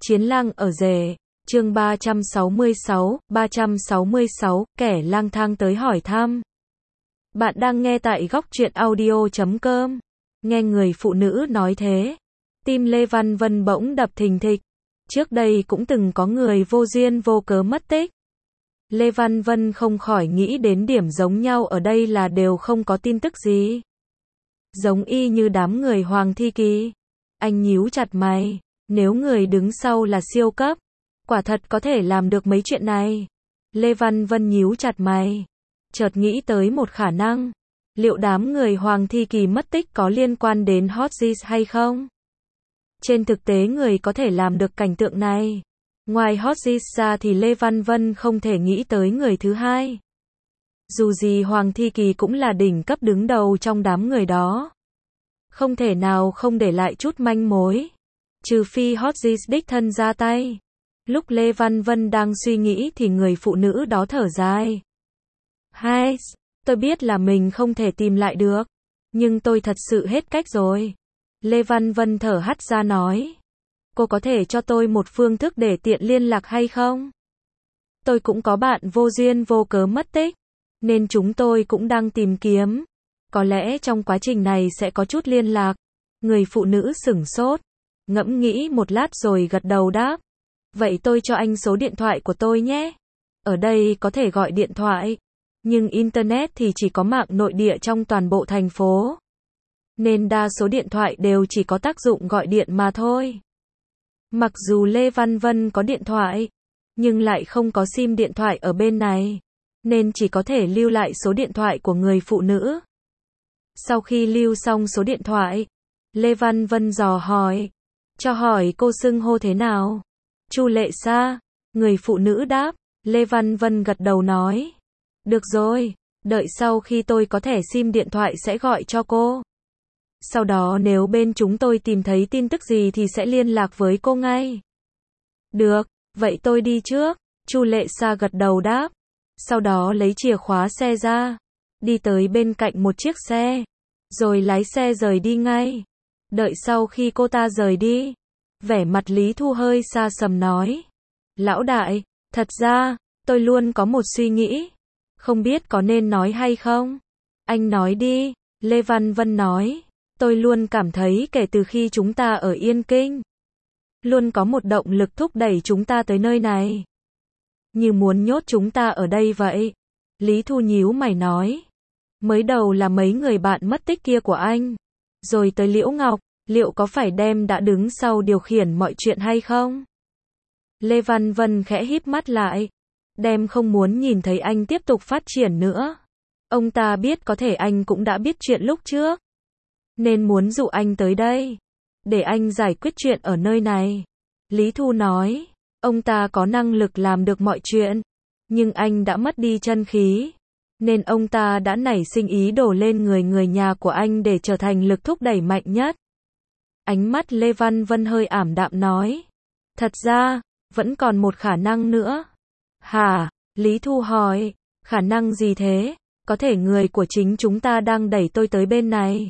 Chiến lang ở rể, chương 366, kẻ lang thang tới hỏi thăm. Bạn đang nghe tại góc truyện audio.com. Nghe người phụ nữ nói thế, tim Lê Văn Vân bỗng đập thình thịch. Trước đây cũng từng có người vô duyên vô cớ mất tích. Lê Văn Vân không khỏi nghĩ đến điểm giống nhau ở đây là đều không có tin tức gì. Giống y như đám người Hoàng Thi Kỳ. Anh nhíu chặt mày, nếu người đứng sau là siêu cấp, quả thật có thể làm được mấy chuyện này. Lê Văn Vân nhíu chặt mày, chợt nghĩ tới một khả năng. Liệu đám người Hoàng Thi Kỳ mất tích có liên quan đến Hotsis hay không? Trên thực tế người có thể làm được cảnh tượng này. Ngoài Hotsis ra thì Lê Văn Vân không thể nghĩ tới người thứ hai. Dù gì Hoàng Thi Kỳ cũng là đỉnh cấp đứng đầu trong đám người đó. Không thể nào không để lại chút manh mối. Trừ phi Hotsis đích thân ra tay. Lúc Lê Văn Vân đang suy nghĩ thì người phụ nữ đó thở dài. Hai, tôi biết là mình không thể tìm lại được. Nhưng tôi thật sự hết cách rồi. Lê Văn Vân thở hắt ra nói. Cô có thể cho tôi một phương thức để tiện liên lạc hay không? Tôi cũng có bạn vô duyên vô cớ mất tích. Nên chúng tôi cũng đang tìm kiếm. Có lẽ trong quá trình này sẽ có chút liên lạc. Người phụ nữ sửng sốt. Ngẫm nghĩ một lát rồi gật đầu đáp. Vậy tôi cho anh số điện thoại của tôi nhé. Ở đây có thể gọi điện thoại. Nhưng Internet thì chỉ có mạng nội địa trong toàn bộ thành phố. Nên đa số điện thoại đều chỉ có tác dụng gọi điện mà thôi. Mặc dù Lê Văn Vân có điện thoại, nhưng lại không có sim điện thoại ở bên này. Nên chỉ có thể lưu lại số điện thoại của người phụ nữ. Sau khi lưu xong số điện thoại, Lê Văn Vân dò hỏi. Cho hỏi cô xưng hô thế nào? Chu Lệ Sa, người phụ nữ đáp. Lê Văn Vân gật đầu nói. Được rồi, đợi sau khi tôi có thẻ sim điện thoại sẽ gọi cho cô. Sau đó nếu bên chúng tôi tìm thấy tin tức gì thì sẽ liên lạc với cô ngay. Được, vậy tôi đi trước. Chu Lệ Sa gật đầu đáp. Sau đó lấy chìa khóa xe ra, đi tới bên cạnh một chiếc xe, rồi lái xe rời đi ngay. Đợi sau khi cô ta rời đi, vẻ mặt Lý Thu hơi xa sầm nói. Lão đại, thật ra, tôi luôn có một suy nghĩ. Không biết có nên nói hay không? Anh nói đi, Lê Văn Vân nói. Tôi luôn cảm thấy kể từ khi chúng ta ở Yên Kinh, luôn có một động lực thúc đẩy chúng ta tới nơi này. Như muốn nhốt chúng ta ở đây vậy. Lý Thu nhíu mày nói. Mới đầu là mấy người bạn mất tích kia của anh. Rồi tới Liễu Ngọc, liệu có phải đem đã đứng sau điều khiển mọi chuyện hay không? Lê Văn Vân khẽ híp mắt lại. Đem không muốn nhìn thấy anh tiếp tục phát triển nữa. Ông ta biết có thể anh cũng đã biết chuyện lúc trước. Nên muốn dụ anh tới đây. Để anh giải quyết chuyện ở nơi này. Lý Thu nói. Ông ta có năng lực làm được mọi chuyện. Nhưng anh đã mất đi chân khí. Nên ông ta đã nảy sinh ý đổ lên người nhà của anh để trở thành lực thúc đẩy mạnh nhất. Ánh mắt Lê Văn Vân hơi ảm đạm nói. Thật ra, vẫn còn một khả năng nữa. Hả? Lý Thu hỏi. Khả năng gì thế? Có thể người của chính chúng ta đang đẩy tôi tới bên này.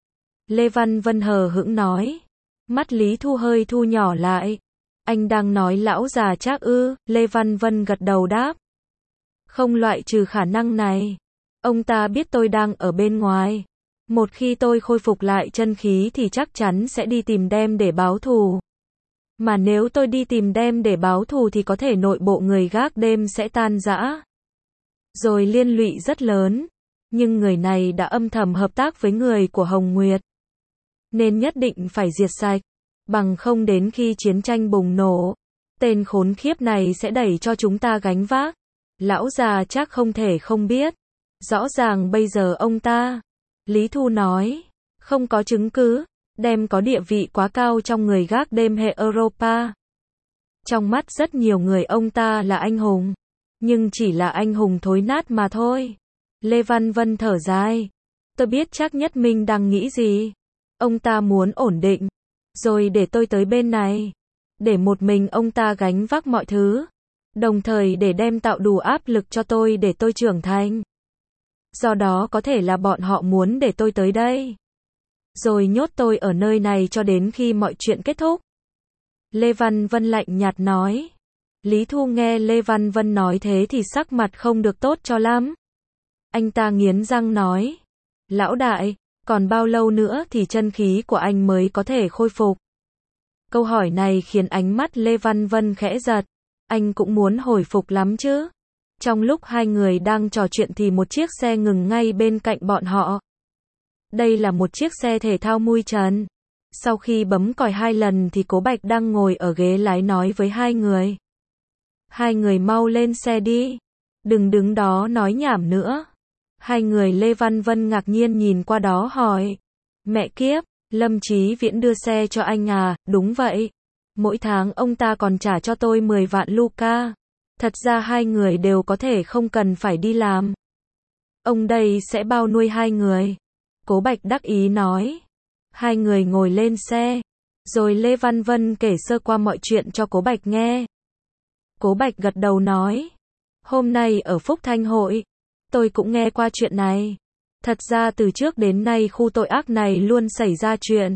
Lê Văn Vân hờ hững nói. Mắt Lý Thu hơi thu nhỏ lại. Anh đang nói lão già Trác ư? Lê Văn Vân gật đầu đáp. Không loại trừ khả năng này. Ông ta biết tôi đang ở bên ngoài. Một khi tôi khôi phục lại chân khí thì chắc chắn sẽ đi tìm Đem để báo thù. Mà nếu tôi đi tìm Đem để báo thù thì có thể nội bộ người gác đêm sẽ tan rã. Rồi liên lụy rất lớn. Nhưng người này đã âm thầm hợp tác với người của Hồng Nguyệt. Nên nhất định phải diệt sạch. Bằng không đến khi chiến tranh bùng nổ, tên khốn khiếp này sẽ đẩy cho chúng ta gánh vác. Lão già chắc không thể không biết. Rõ ràng bây giờ ông ta, Lý Thu nói, không có chứng cứ, Đem có địa vị quá cao trong người gác đêm hệ Europa. Trong mắt rất nhiều người ông ta là anh hùng, nhưng chỉ là anh hùng thối nát mà thôi. Lê Văn Vân thở dài. Tôi biết chắc Nhất Minh đang nghĩ gì. Ông ta muốn ổn định. Rồi để tôi tới bên này. Để một mình ông ta gánh vác mọi thứ. Đồng thời để Đem tạo đủ áp lực cho tôi để tôi trưởng thành. Do đó có thể là bọn họ muốn để tôi tới đây. Rồi nhốt tôi ở nơi này cho đến khi mọi chuyện kết thúc. Lê Văn Vân lạnh nhạt nói. Lý Thu nghe Lê Văn Vân nói thế thì sắc mặt không được tốt cho lắm. Anh ta nghiến răng nói. Lão đại, còn bao lâu nữa thì chân khí của anh mới có thể khôi phục? Câu hỏi này khiến ánh mắt Lê Văn Vân khẽ giật. Anh cũng muốn hồi phục lắm chứ. Trong lúc hai người đang trò chuyện thì một chiếc xe ngừng ngay bên cạnh bọn họ. Đây là một chiếc xe thể thao mui trần. Sau khi bấm còi 2 lần thì Cố Bạch đang ngồi ở ghế lái nói với hai người. Hai người mau lên xe đi. Đừng đứng đó nói nhảm nữa. Hai người Lê Văn Vân ngạc nhiên nhìn qua đó hỏi. Mẹ kiếp, Lâm Chí Viễn đưa xe cho anh à? Đúng vậy. Mỗi tháng ông ta còn trả cho tôi 10 vạn Luca. Thật ra hai người đều có thể không cần phải đi làm. Ông đây sẽ bao nuôi hai người. Cố Bạch đắc ý nói. Hai người ngồi lên xe. Rồi Lê Văn Vân kể sơ qua mọi chuyện cho Cố Bạch nghe. Cố Bạch gật đầu nói. Hôm nay ở Phúc Thanh Hội, tôi cũng nghe qua chuyện này. Thật ra từ trước đến nay khu tội ác này luôn xảy ra chuyện.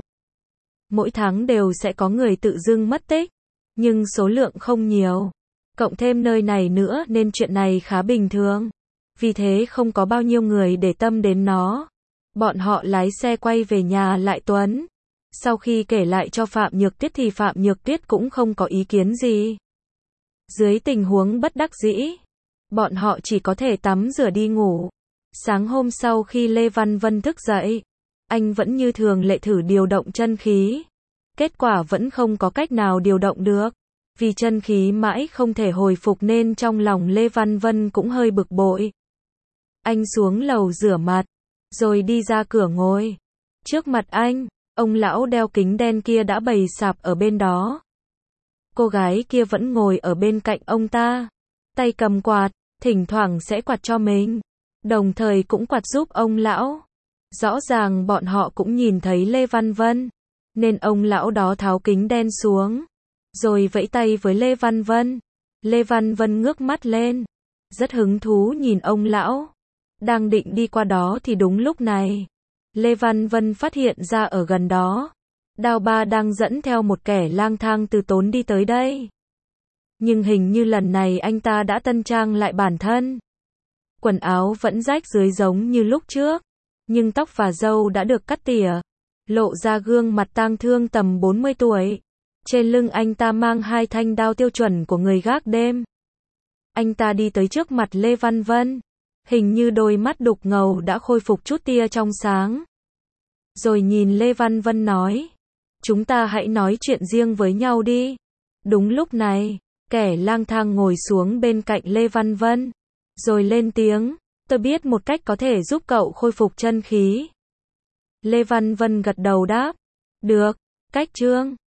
Mỗi tháng đều sẽ có người tự dưng mất tích. Nhưng số lượng không nhiều. Cộng thêm nơi này nữa nên chuyện này khá bình thường. Vì thế không có bao nhiêu người để tâm đến nó. Bọn họ lái xe quay về nhà Lại Tuấn. Sau khi kể lại cho Phạm Nhược Tuyết thì Phạm Nhược Tuyết cũng không có ý kiến gì. Dưới tình huống bất đắc dĩ, bọn họ chỉ có thể tắm rửa đi ngủ. Sáng hôm sau khi Lê Văn Vân thức dậy, anh vẫn như thường lệ thử điều động chân khí. Kết quả vẫn không có cách nào điều động được. Vì chân khí mãi không thể hồi phục nên trong lòng Lê Văn Vân cũng hơi bực bội. Anh xuống lầu rửa mặt, rồi đi ra cửa ngồi. Trước mặt anh, ông lão đeo kính đen kia đã bày sạp ở bên đó. Cô gái kia vẫn ngồi ở bên cạnh ông ta, tay cầm quạt, thỉnh thoảng sẽ quạt cho mình, đồng thời cũng quạt giúp ông lão. Rõ ràng bọn họ cũng nhìn thấy Lê Văn Vân, nên ông lão đó tháo kính đen xuống, rồi vẫy tay với Lê Văn Vân. Lê Văn Vân ngước mắt lên, rất hứng thú nhìn ông lão. Đang định đi qua đó thì đúng lúc này, Lê Văn Vân phát hiện ra ở gần đó, Đao Ba đang dẫn theo một kẻ lang thang từ Tốn đi tới đây. Nhưng hình như lần này anh ta đã tân trang lại bản thân. Quần áo vẫn rách rưới giống như lúc trước, nhưng tóc và râu đã được cắt tỉa, lộ ra gương mặt tang thương tầm 40 tuổi. Trên lưng anh ta mang 2 thanh đao tiêu chuẩn của người gác đêm. Anh ta đi tới trước mặt Lê Văn Vân. Hình như đôi mắt đục ngầu đã khôi phục chút tia trong sáng. Rồi nhìn Lê Văn Vân nói. Chúng ta hãy nói chuyện riêng với nhau đi. Đúng lúc này, kẻ lang thang ngồi xuống bên cạnh Lê Văn Vân. Rồi lên tiếng. Tôi biết một cách có thể giúp cậu khôi phục chân khí. Lê Văn Vân gật đầu đáp. Được, cách chương.